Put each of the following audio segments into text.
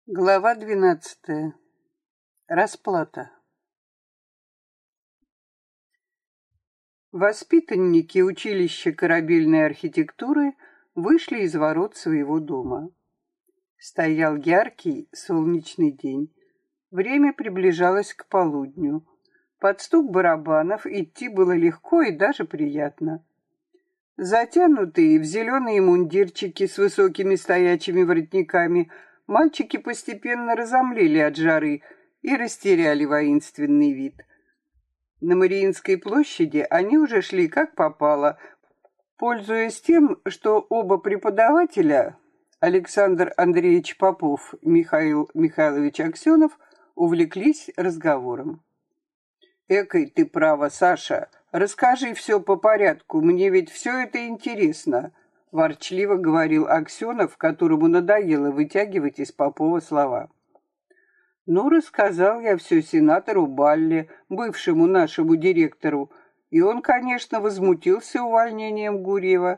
Глава 12. Расплата. Воспитанники училища корабельной архитектуры вышли из ворот своего дома. Стоял яркий солнечный день. Время приближалось к полудню. Под стук барабанов идти было легко и даже приятно. Затянутые в зеленые мундирчики с высокими стоячими воротниками, мальчики постепенно разомлели от жары и растеряли воинственный вид. На Мариинской площади они уже шли как попало, пользуясь тем, что оба преподавателя, Александр Андреевич Попов и Михаил Михайлович Аксенов, увлеклись разговором. «Экой ты права, Саша, расскажи все по порядку, мне ведь все это интересно», ворчливо говорил Аксенов, которому надоело вытягивать из Попова слова. «Ну, рассказал я все сенатору Балле, бывшему нашему директору, и он, конечно, возмутился увольнением Гурьева».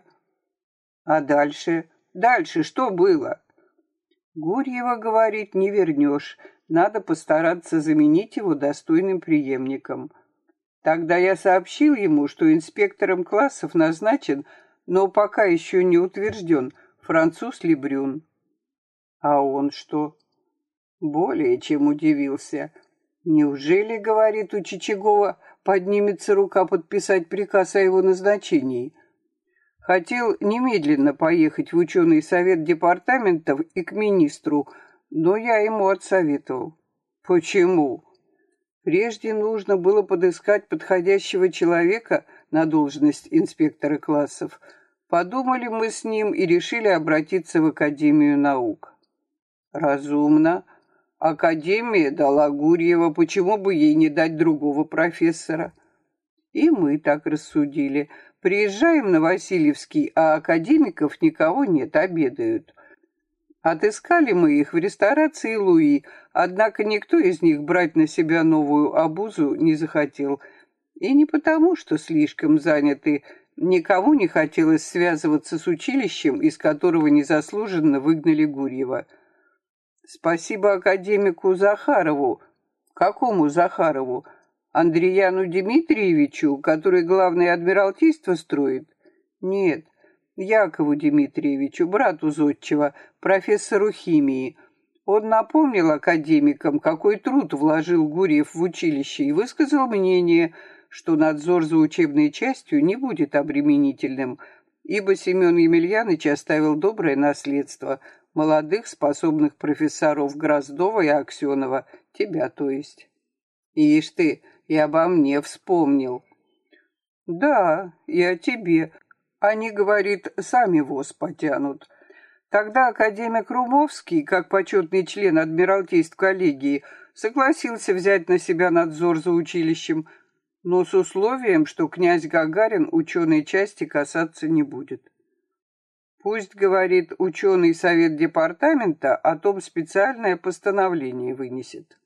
«А дальше? Дальше что было?» «Гурьева, говорит, не вернешь, надо постараться заменить его достойным преемником». Тогда я сообщил ему, что инспектором классов назначен, но пока еще не утвержден, француз Лебрюн. А он что? Более чем удивился. Неужели, говорит, у Чичагова поднимется рука подписать приказ о его назначении? Хотел немедленно поехать в ученый совет департаментов и к министру, но я ему отсоветовал. Почему? Прежде нужно было подыскать подходящего человека на должность инспектора классов. Подумали мы с ним и решили обратиться в Академию наук. Разумно. Академия дала Гурьева, почему бы ей не дать другого профессора? И мы так рассудили. Приезжаем на Васильевский, а академиков никого нет, обедают. Отыскали мы их в ресторации Луи, однако никто из них брать на себя новую обузу не захотел. И не потому, что слишком заняты. Никому не хотелось связываться с училищем, из которого незаслуженно выгнали Гурьева. Спасибо академику Захарову. Какому Захарову? Андрияну Дмитриевичу, который главное адмиралтейство строит? Нет. Якову Дмитриевичу, брату зодчего, профессору химии. Он напомнил академикам, какой труд вложил Гурьев в училище, и высказал мнение, что надзор за учебной частью не будет обременительным, ибо Семен Емельяныч оставил доброе наследство, молодых способных профессоров Гроздова и Аксенова, тебя то есть. Ишь ты, и обо мне вспомнил. Да, и о тебе. Они, говорит, сами воз потянут. Тогда академик Румовский, как почетный член адмиралтейств коллегии, согласился взять на себя надзор за училищем, но с условием, что князь Гагарин ученой части касаться не будет. Пусть, говорит, ученый совет департамента о том специальное постановление вынесет.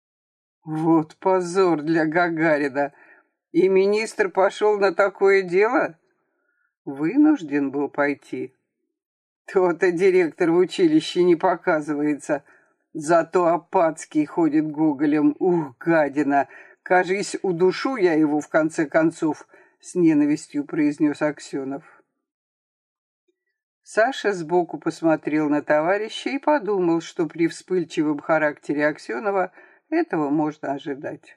Вот позор для Гагарина. И министр пошел на такое дело? Вынужден был пойти. То-то директор в училище не показывается. Зато Апатский ходит гоголем. Ух, гадина! Кажись, удушу я его в конце концов, с ненавистью произнес Аксенов. Саша сбоку посмотрел на товарища и подумал, что при вспыльчивом характере Аксенова этого можно ожидать.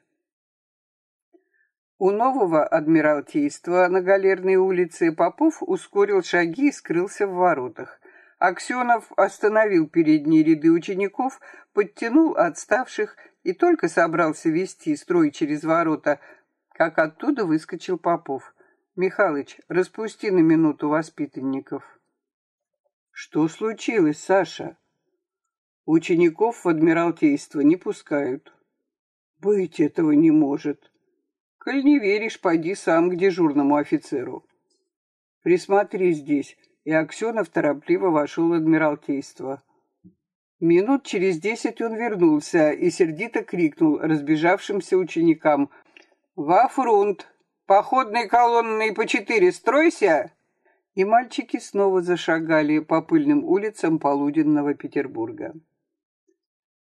У нового адмиралтейства на Галерной улице Попов ускорил шаги и скрылся в воротах. Аксенов остановил передние ряды учеников, подтянул отставших и только собрался вести строй через ворота, как оттуда выскочил Попов. «Михалыч, распусти на минуту воспитанников». «Что случилось, Саша?» «Учеников в адмиралтейство не пускают». «Быть этого не может». «Коль не веришь, пойди сам к дежурному офицеру». «Присмотри здесь», и Аксенов торопливо вошел в адмиралтейство. Минут через 10 он вернулся и сердито крикнул разбежавшимся ученикам: «Во фрунт! Походной колонной по 4 стройся!» И мальчики снова зашагали по пыльным улицам полуденного Петербурга.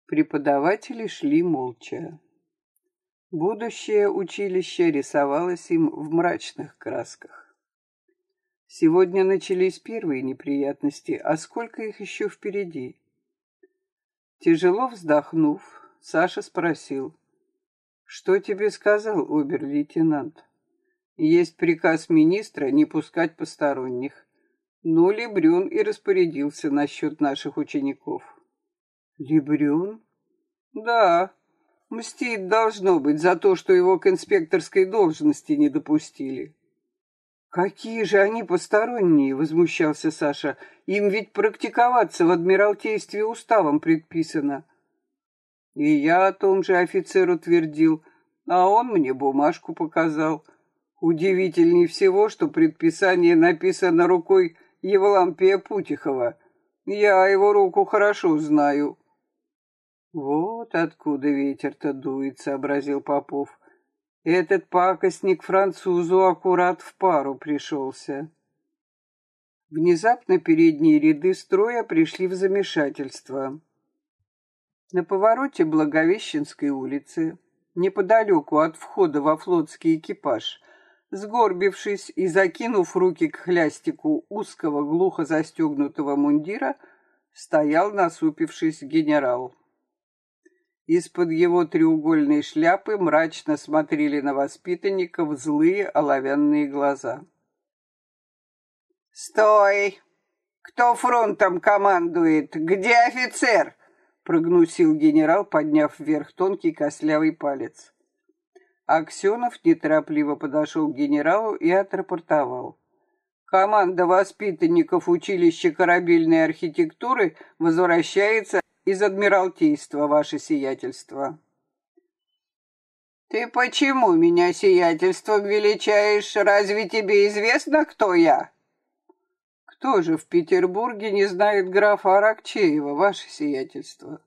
Преподаватели шли молча. Будущее училище рисовалось им в мрачных красках. Сегодня начались первые неприятности, а сколько их еще впереди? Тяжело вздохнув, Саша спросил: «Что тебе сказал обер-лейтенант?» «Есть приказ министра не пускать посторонних. Ну, Лебрюн и распорядился насчет наших учеников». «Лебрюн?» «Да, мстит, должно быть, за то, что его к инспекторской должности не допустили». «Какие же они посторонние?» — возмущался Саша. «Им ведь практиковаться в Адмиралтействе уставом предписано». И я о том же офицеру твердил, а он мне бумажку показал. Удивительней всего, что предписание написано рукой Евлампия Путихова. Я его руку хорошо знаю. «Вот откуда ветер-то дует», — сообразил Попов. «Этот пакостник французу аккурат в пару пришелся». Внезапно передние ряды строя пришли в замешательство. На повороте Благовещенской улицы, неподалеку от входа во флотский экипаж, сгорбившись и закинув руки к хлястику узкого глухо застегнутого мундира, стоял, насупившись, генерал. Из-под его треугольной шляпы мрачно смотрели на воспитанников злые оловянные глаза. «Стой! Кто фронтом командует? Где офицер?» — прогнусил генерал, подняв вверх тонкий костлявый палец. Аксенов неторопливо подошел к генералу и отрапортовал: «Команда воспитанников училища корабельной архитектуры возвращается из Адмиралтейства, ваше сиятельство». «Ты почему меня сиятельством величаешь? Разве тебе известно, кто я?» «Кто же в Петербурге не знает графа Аракчеева, ваше сиятельство?»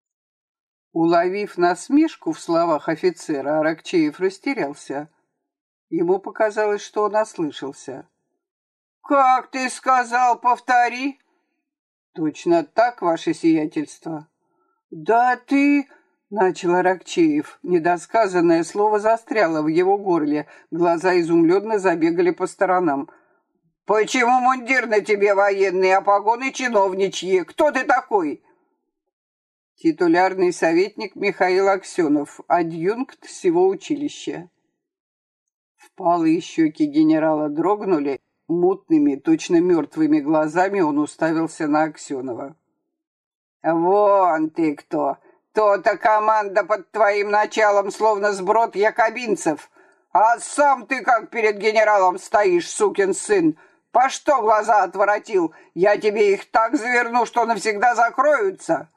Уловив насмешку в словах офицера, Аракчеев растерялся. Ему показалось, что он ослышался. «Как ты сказал, повтори?» «Точно так, ваше сиятельство». «Да ты...» — начал Аракчеев. Недосказанное слово застряло в его горле. Глаза изумленно забегали по сторонам. «Почему мундир на тебе военный, а погоны чиновничьи? Кто ты такой?» «Титулярный советник Михаил Аксенов, адъюнкт всего училища». Впалые щеки генерала дрогнули. Мутными, точно мертвыми глазами он уставился на Аксенова. «Вон ты кто! То-то команда под твоим началом, словно сброд якобинцев. А сам ты как перед генералом стоишь, сукин сын! По что глаза отворотил? Я тебе их так заверну, что навсегда закроются!»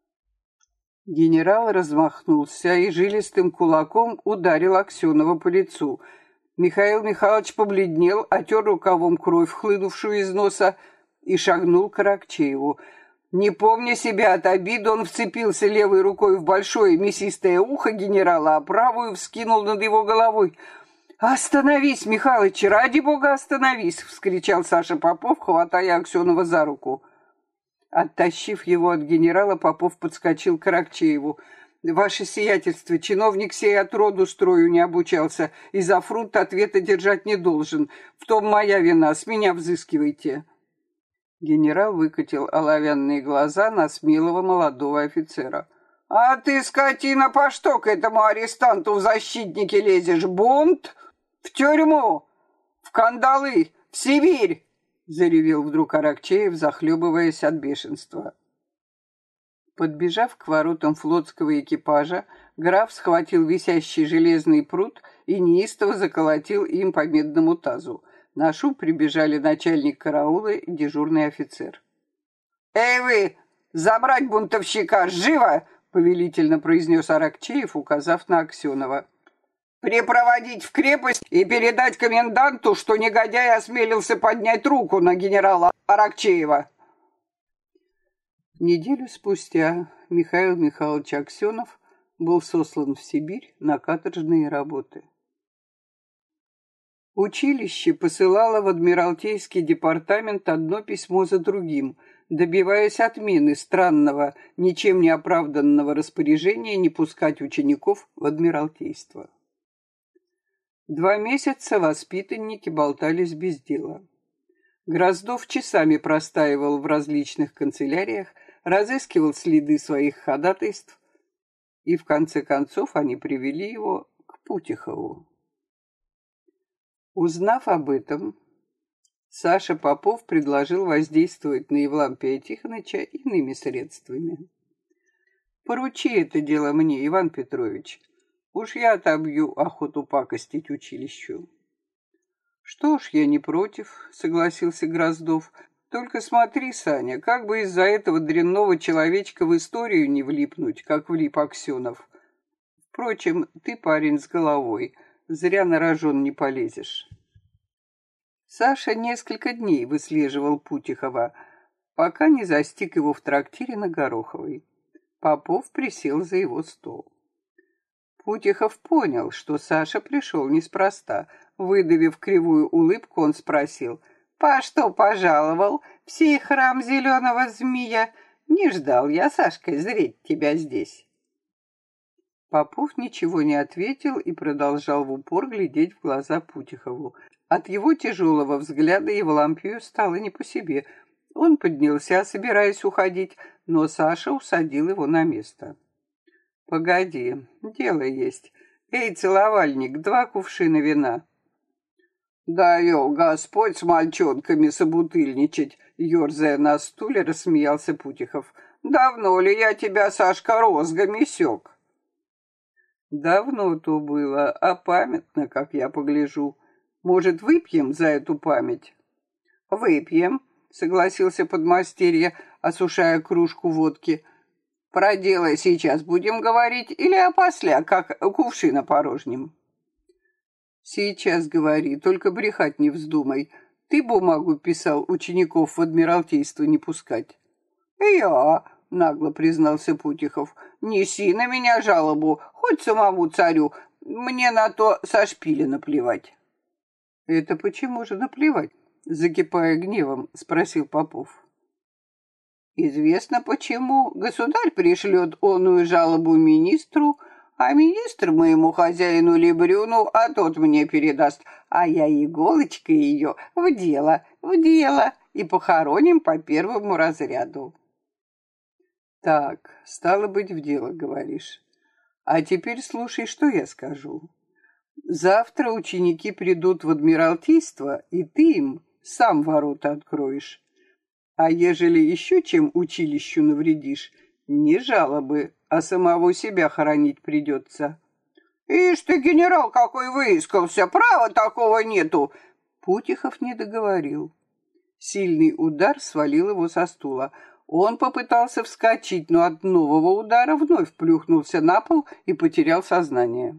Генерал размахнулся и жилистым кулаком ударил Аксенова по лицу. Михаил Михайлович побледнел, отер рукавом кровь, хлынувшую из носа, и шагнул к Аракчееву. Не помня себя от обиды, он вцепился левой рукой в большое мясистое ухо генерала, а правую вскинул над его головой. «Остановись, Михалыч, ради бога, остановись!» — вскричал Саша Попов, хватая Аксенова за руку. Оттащив его от генерала, Попов подскочил к Аракчееву. «Ваше сиятельство, чиновник сей от роду строю не обучался, и за фрунт ответа держать не должен. В том моя вина, с меня взыскивайте». Генерал выкатил оловянные глаза на смелого молодого офицера. «А ты, скотина, по что к этому арестанту в защитники лезешь? Бунт? В тюрьму? В кандалы? В Сибирь?» — заревел вдруг Аракчеев, захлебываясь от бешенства. Подбежав к воротам флотского экипажа, граф схватил висящий железный прут и неистово заколотил им по медному тазу. На шум прибежали начальник караула и дежурный офицер. «Эй вы, забрать бунтовщика, живо!» — повелительно произнес Аракчеев, указав на Аксенова. «Припроводить в крепость и передать коменданту, что негодяй осмелился поднять руку на генерала Аракчеева». Неделю спустя Михаил Михайлович Аксенов был сослан в Сибирь на каторжные работы. Училище посылало в Адмиралтейский департамент одно письмо за другим, добиваясь отмены странного, ничем не оправданного распоряжения не пускать учеников в Адмиралтейство. 2 месяца воспитанники болтались без дела. Гроздов часами простаивал в различных канцеляриях, разыскивал следы своих ходатайств, и в конце концов они привели его к Путихову. Узнав об этом, Саша Попов предложил воздействовать на Евлампия Тихоныча иными средствами. «Поручи это дело мне, Иван Петрович. Уж я отобью охоту пакостить училищу». «Что ж, я не против», — согласился Гроздов. «Только смотри, Саня, как бы из-за этого дрянного человечка в историю не влипнуть, как влип Аксенов. Впрочем, ты парень с головой, зря на рожон не полезешь». Саша несколько дней выслеживал Путихова, пока не застиг его в трактире на Гороховой. Попов присел за его стол. Путихов понял, что Саша пришел неспроста. Выдавив кривую улыбку, он спросил: «По что пожаловал в сей храм зеленого змея? Не ждал я, Сашка, зреть тебя здесь». Попов ничего не ответил и продолжал в упор глядеть в глаза Путихову. От его тяжелого взгляда Евлампию стало не по себе. Он поднялся, собираясь уходить, но Саша усадил его на место. «Погоди, дело есть. Эй, целовальник, 2 кувшина вина». «Да ё, Господь с мальчонками собутыльничать!» Ёрзая на стуле, рассмеялся Путихов. «Давно ли я тебя, Сашка, розгами сёк?» «Давно то было, а памятно, как я погляжу. Может, выпьем за эту память?» «Выпьем», — согласился подмастерье, осушая кружку водки. «Про дело сейчас будем говорить или опосля, как кувшин опорожним?» «Сейчас говори, только брехать не вздумай. Ты бумагу писал учеников в Адмиралтейство не пускать». «Я», — нагло признался Путихов, — «неси на меня жалобу, хоть самому царю, мне на то со шпиля наплевать». «Это почему же наплевать?» — закипая гневом, спросил Попов. «Известно почему. Государь пришлет оную жалобу министру, а министр моему хозяину Лебрюну, а тот мне передаст, а я иголочкой ее в дело, и похороним по первому разряду». «Так, стало быть, в дело, говоришь. А теперь слушай, что я скажу. Завтра ученики придут в Адмиралтейство, и ты им сам ворота откроешь. А ежели еще чем училищу навредишь, не жалобы, а самого себя хоронить придется». «Ишь ты, генерал, какой выискался! Права такого нету!» Путихов не договорил. Сильный удар свалил его со стула. Он попытался вскочить, но от нового удара вновь плюхнулся на пол и потерял сознание.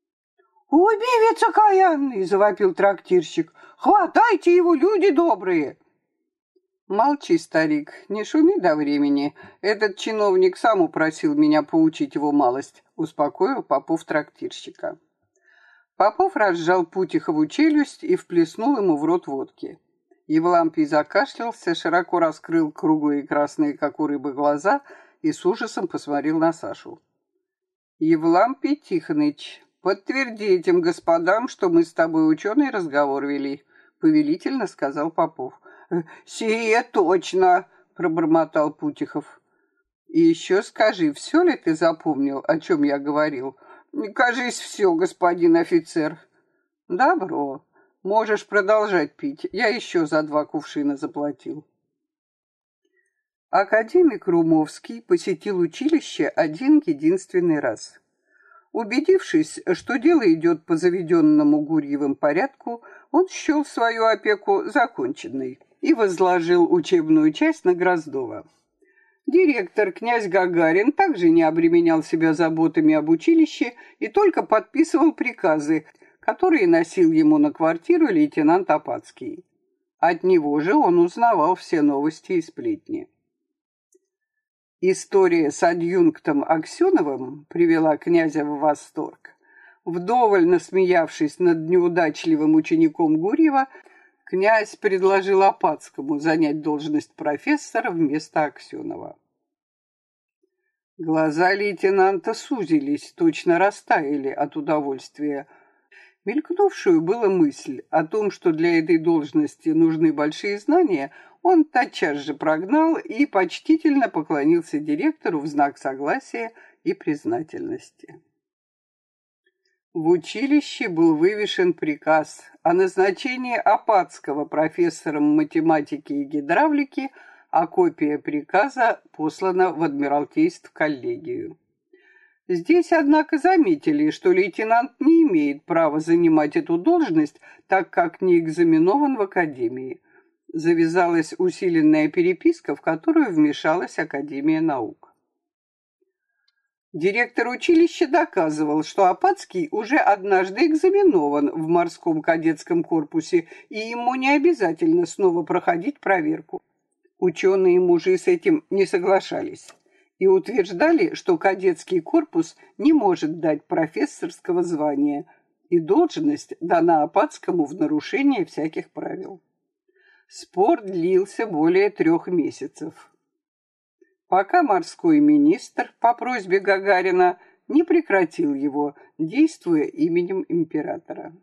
«Убивец окаянный!» — завопил трактирщик. «Хватайте его, люди добрые!» «Молчи, старик, не шуми до времени. Этот чиновник сам упросил меня поучить его малость», — успокоил Попов трактирщика. Попов разжал Путихову челюсть и вплеснул ему в рот водки. Евлампий закашлялся, широко раскрыл круглые красные, как у рыбы, глаза и с ужасом посмотрел на Сашу. «Евлампий Тихоныч, подтверди этим господам, что мы с тобой ученый разговор вели», — повелительно сказал Попов. «Сие точно!» — пробормотал Путихов. «И еще скажи, все ли ты запомнил, о чем я говорил?» «Кажись, все, господин офицер». «Добро. Можешь продолжать пить. Я еще за 2 кувшина заплатил». Академик Румовский посетил училище один единственный раз. Убедившись, что дело идет по заведенному Гурьевым порядку, он счел свою опеку законченной и возложил учебную часть на Гроздова. Директор, князь Гагарин, также не обременял себя заботами об училище и только подписывал приказы, которые носил ему на квартиру лейтенант Опацкий. От него же он узнавал все новости и сплетни. История с адъюнктом Аксеновым привела князя в восторг. Вдоволь насмеявшись над неудачливым учеником Гурьева, Князь предложил Опацкому занять должность профессора вместо Аксенова. Глаза лейтенанта сузились, точно растаяли от удовольствия. Мелькнувшую была мысль о том, что для этой должности нужны большие знания, он тотчас же прогнал и почтительно поклонился директору в знак согласия и признательности. В училище был вывешен приказ о назначении Опацкого профессором математики и гидравлики, а копия приказа послана в Адмиралтейство коллегию. Здесь, однако, заметили, что лейтенант не имеет права занимать эту должность, так как не экзаменован в академии. Завязалась усиленная переписка, в которую вмешалась Академия наук. Директор училища доказывал, что Опацкий уже однажды экзаменован в морском кадетском корпусе, и ему не обязательно снова проходить проверку. Ученые-мужи с этим не соглашались и утверждали, что кадетский корпус не может дать профессорского звания, и должность дана Опацкому в нарушение всяких правил. Спор длился более 3 месяцев, пока морской министр по просьбе Гагарина не прекратил его, действуя именем императора.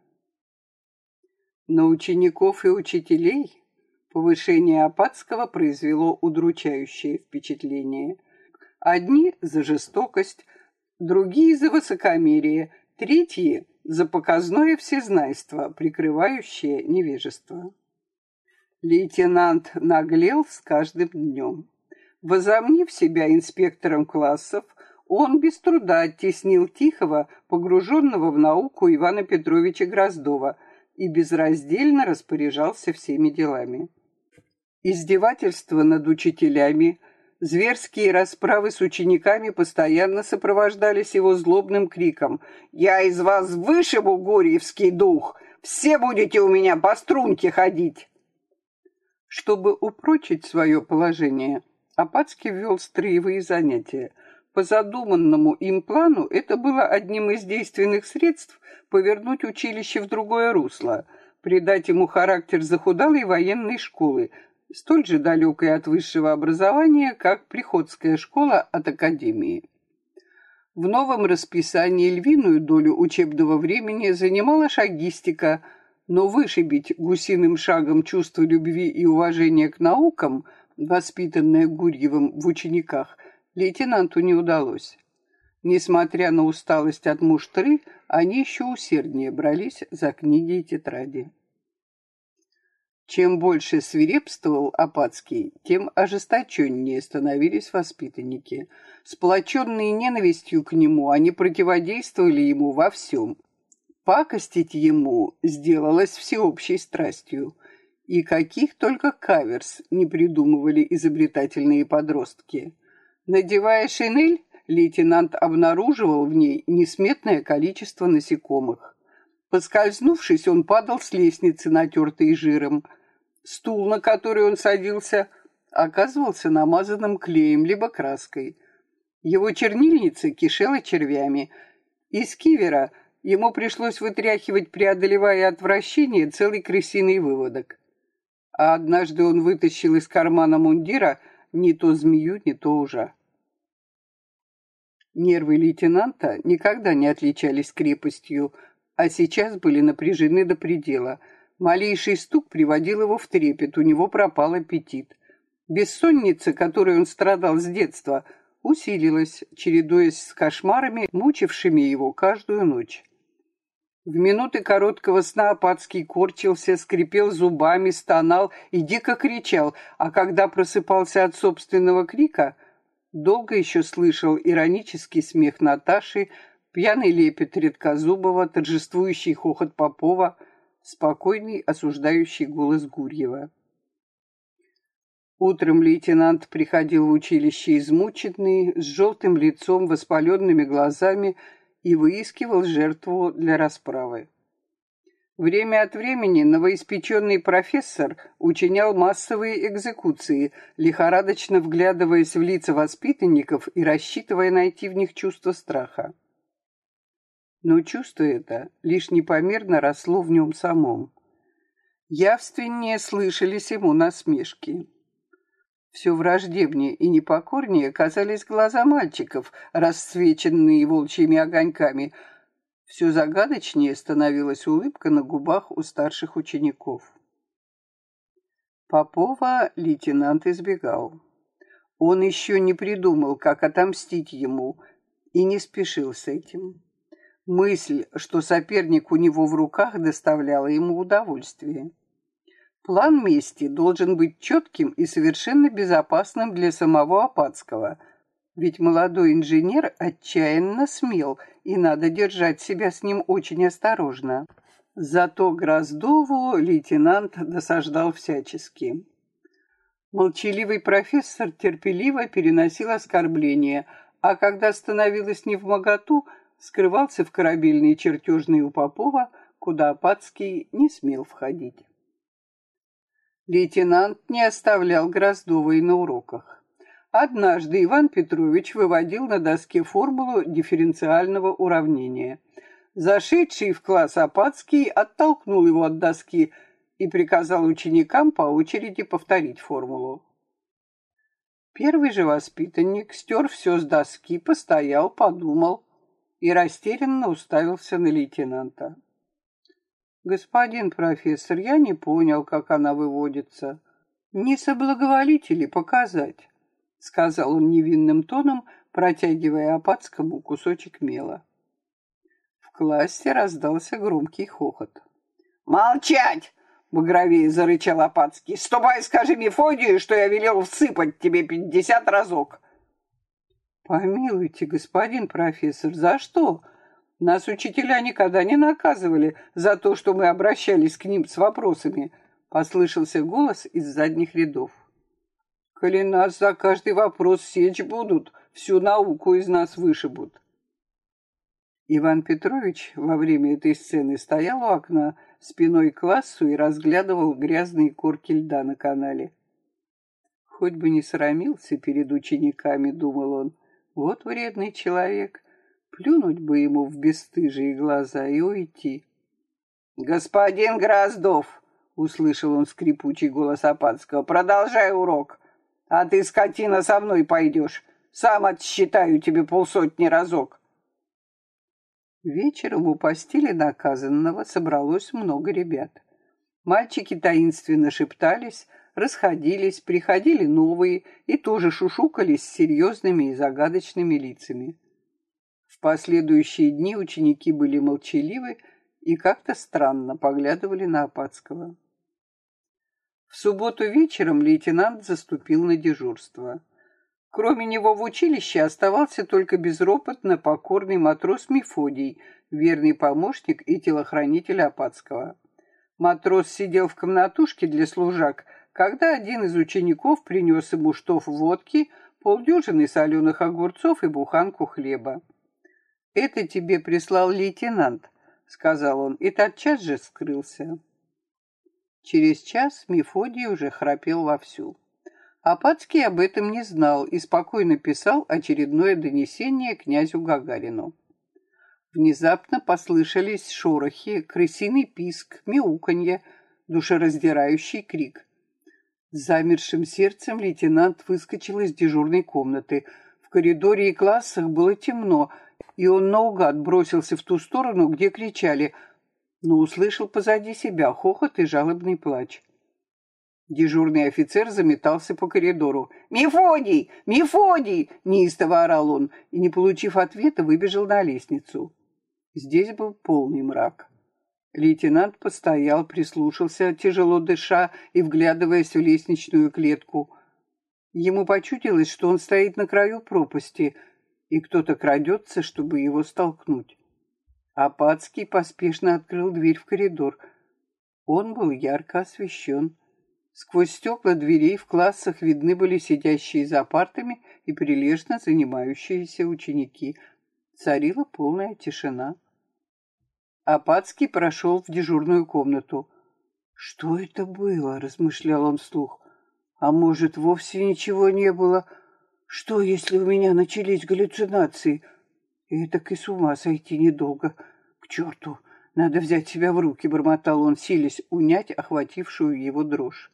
На учеников и учителей повышение Опацкого произвело удручающее впечатление. Одни за жестокость, другие за высокомерие, третьи за показное всезнайство, прикрывающее невежество. Лейтенант наглел с каждым днем. Возомнив себя инспектором классов, он без труда оттеснил тихого, погруженного в науку Ивана Петровича Гроздова и безраздельно распоряжался всеми делами. Издевательства над учителями, зверские расправы с учениками постоянно сопровождались его злобным криком: «Я из вас вышибу горьевский дух! Все будете у меня по струнке ходить!» Чтобы упрочить свое положение, Опацкий ввел строевые занятия. По задуманному им плану это было одним из действенных средств повернуть училище в другое русло, придать ему характер захудалой военной школы, столь же далекой от высшего образования, как приходская школа от академии. В новом расписании львиную долю учебного времени занимала шагистика, но вышибить гусиным шагом чувство любви и уважения к наукам, воспитанное Гурьевым в учениках, лейтенанту не удалось. Несмотря на усталость от муштры, они еще усерднее брались за книги и тетради. Чем больше свирепствовал Опацкий, тем ожесточеннее становились воспитанники. Сплоченные ненавистью к нему, они противодействовали ему во всем. Пакостить ему сделалось всеобщей страстью. И каких только каверс не придумывали изобретательные подростки. Надевая шинель, лейтенант обнаруживал в ней несметное количество насекомых. Поскользнувшись, он падал с лестницы, натертой жиром. Стул, на который он садился, оказывался намазанным клеем либо краской. Его чернильница кишела червями. Из кивера ему пришлось вытряхивать, преодолевая отвращение, целый крысиный выводок. А однажды он вытащил из кармана мундира не то змею, не то ужа. Нервы лейтенанта никогда не отличались крепостью, а сейчас были напряжены до предела. Малейший стук приводил его в трепет, у него пропал аппетит. Бессонница, которой он страдал с детства, усилилась, чередуясь с кошмарами, мучившими его каждую ночь. В минуты короткого сна Опацкий корчился, скрипел зубами, стонал и дико кричал, а когда просыпался от собственного крика, долго еще слышал иронический смех Наташи, пьяный лепет Редкозубова, торжествующий хохот Попова, спокойный осуждающий голос Гурьева. Утром лейтенант приходил в училище измученный, с желтым лицом, воспаленными глазами и выискивал жертву для расправы. Время от времени новоиспеченный профессор учинял массовые экзекуции, лихорадочно вглядываясь в лица воспитанников и рассчитывая найти в них чувство страха. Но чувство это лишь непомерно росло в нем самом. Явственнее слышались ему насмешки. Все враждебнее и непокорнее казались глаза мальчиков, расцвеченные волчьими огоньками. Все загадочнее становилась улыбка на губах у старших учеников. Попова лейтенант избегал. Он еще не придумал, как отомстить ему, и не спешил с этим. Мысль, что соперник у него в руках, доставляла ему удовольствие. План мести должен быть четким и совершенно безопасным для самого Опатского, ведь молодой инженер отчаянно смел, и надо держать себя с ним очень осторожно. Зато Гроздову лейтенант досаждал всячески. Молчаливый профессор терпеливо переносил оскорбления, а когда становилось невмоготу, скрывался в корабельной чертежной у Попова, куда Опатский не смел входить. Лейтенант не оставлял Гроздова и на уроках. Однажды Иван Петрович выводил на доске формулу дифференциального уравнения. Зашедший в класс Опатский оттолкнул его от доски и приказал ученикам по очереди повторить формулу. Первый же воспитанник стер все с доски, постоял, подумал и растерянно уставился на лейтенанта. «Господин профессор, я не понял, как она выводится. Не соблаговолите ли показать?» — сказал он невинным тоном, протягивая Опатскому кусочек мела. В классе раздался громкий хохот. «Молчать!» — багровее зарычал Опатский. «Ступай, скажи Мефодию, что я велел всыпать тебе 50 разок!» «Помилуйте, господин профессор, за что? Нас учителя никогда не наказывали за то, что мы обращались к ним с вопросами», — послышался голос из задних рядов. «Коли нас за каждый вопрос сечь будут, всю науку из нас вышибут». Иван Петрович во время этой сцены стоял у окна спиной к классу и разглядывал грязные корки льда на канале. «Хоть бы не срамился перед учениками», — думал он, — «вот вредный человек». Плюнуть бы ему в бесстыжие глаза и уйти. «Господин Гроздов!» — услышал он скрипучий голос Опатского. «Продолжай урок, а ты, скотина, со мной пойдешь. Сам отсчитаю тебе 50 разок». Вечером у постели наказанного собралось много ребят. Мальчики таинственно шептались, расходились, приходили новые и тоже шушукались с серьезными и загадочными лицами. В последующие дни ученики были молчаливы и как-то странно поглядывали на Опатского. В субботу вечером лейтенант заступил на дежурство. Кроме него в училище оставался только безропотно покорный матрос Мефодий, верный помощник и телохранитель Опатского. Матрос сидел в комнатушке для служак, когда один из учеников принес ему штоф водки, полдюжины соленых огурцов и буханку хлеба. «Это тебе прислал лейтенант», — сказал он, и тотчас же скрылся. Через час Мефодий уже храпел вовсю. Опатский об этом не знал и спокойно писал очередное донесение князю Гагарину. Внезапно послышались шорохи, крысиный писк, мяуканье, душераздирающий крик. С замершим сердцем лейтенант выскочил из дежурной комнаты. В коридоре и классах было темно, и он наугад бросился в ту сторону, где кричали, но услышал позади себя хохот и жалобный плач. Дежурный офицер заметался по коридору. «Мефодий! Мефодий!» — неистово орал он, и, не получив ответа, выбежал на лестницу. Здесь был полный мрак. Лейтенант постоял, прислушался, тяжело дыша и вглядываясь в лестничную клетку. Ему почудилось, что он стоит на краю пропасти, и кто-то крадется, чтобы его столкнуть. Опатский поспешно открыл дверь в коридор. Он был ярко освещен. Сквозь стекла дверей в классах видны были сидящие за партами и прилежно занимающиеся ученики. Царила полная тишина. Опатский прошел в дежурную комнату. «Что это было?» — размышлял он вслух. «А может, вовсе ничего не было? Что, если у меня начались галлюцинации? Этак и с ума сойти недолго. К черту! «Надо взять себя в руки», — бормотал он, силясь унять охватившую его дрожь.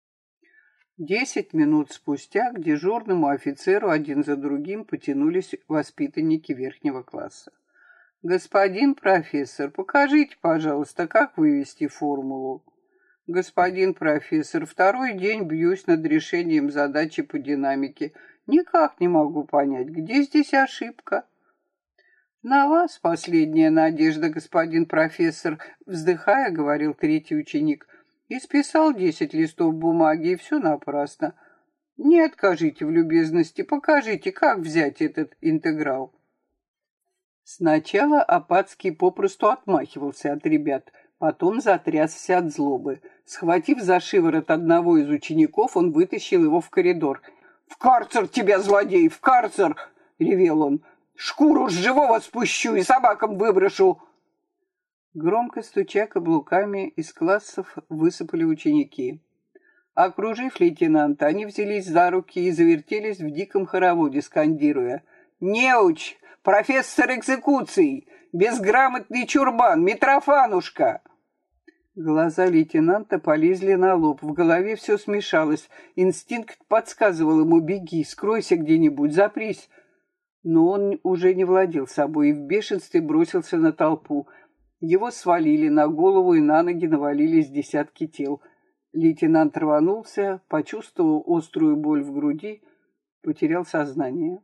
10 минут спустя к дежурному офицеру один за другим потянулись воспитанники верхнего класса. «Господин профессор, покажите, пожалуйста, как вывести формулу». «Господин профессор, второй день бьюсь над решением задачи по динамике. Никак не могу понять, где здесь ошибка?» «На вас последняя надежда, господин профессор», — вздыхая, говорил третий ученик. «Исписал 10 листов бумаги, и все напрасно. Не откажите в любезности, покажите, как взять этот интеграл». Сначала Опацкий попросту отмахивался от ребят, потом затрясся от злобы. Схватив за шиворот одного из учеников, он вытащил его в коридор. «В карцер тебя, злодей, в карцер!» — ревел он. «Шкуру с живого спущу и собакам выброшу!» Громко стуча каблуками, из классов высыпали ученики. Окружив лейтенанта, они взялись за руки и завертелись в диком хороводе, скандируя: «Неуч! Профессор экзекуций! Безграмотный чурбан! Митрофанушка!» Глаза лейтенанта полезли на лоб, в голове все смешалось. Инстинкт подсказывал ему: «Беги, скройся где-нибудь, запрись». Но он уже не владел собой и в бешенстве бросился на толпу. Его свалили, на голову и на ноги навалились десятки тел. Лейтенант рванулся, почувствовал острую боль в груди, потерял сознание.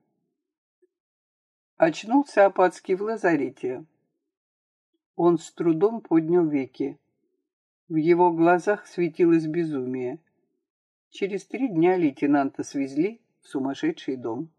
Очнулся Опацкий в лазарете. Он с трудом поднял веки. В его глазах светилось безумие. Через 3 дня лейтенанта свезли в сумасшедший дом.